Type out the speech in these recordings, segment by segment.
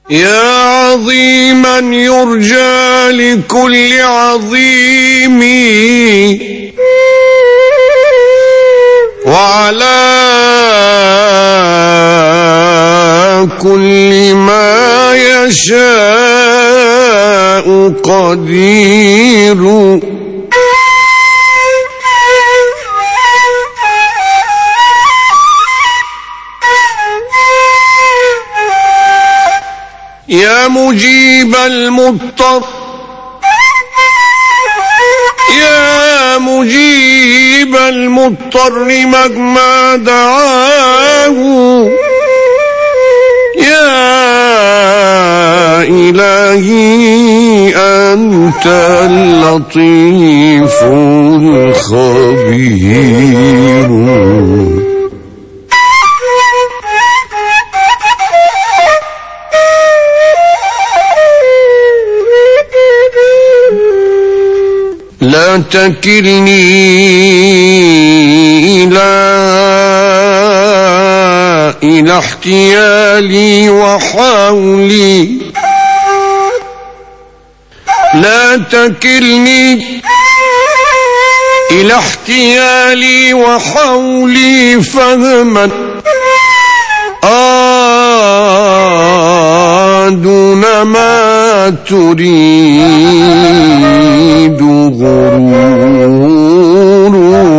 يا عظيما يرجى لكل عظيم، وعلى كل ما يشاء قدير. يا مجيب المضطر، يا مجيب المضطر مهما دعاه، يا إلهي أنت اللطيف الخبير. لا تكلني إلى احتيالي وحولي، لا تكلني إلى احتيالي وحولي، فهما دون ما تريد غرور.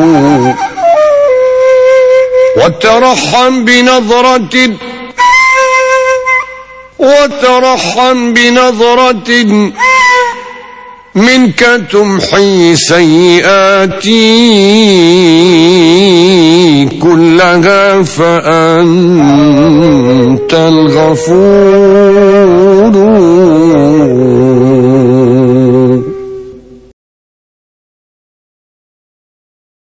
وترحم بنظرة منك تمحي سيئاتي كلها، فأنت الغفور.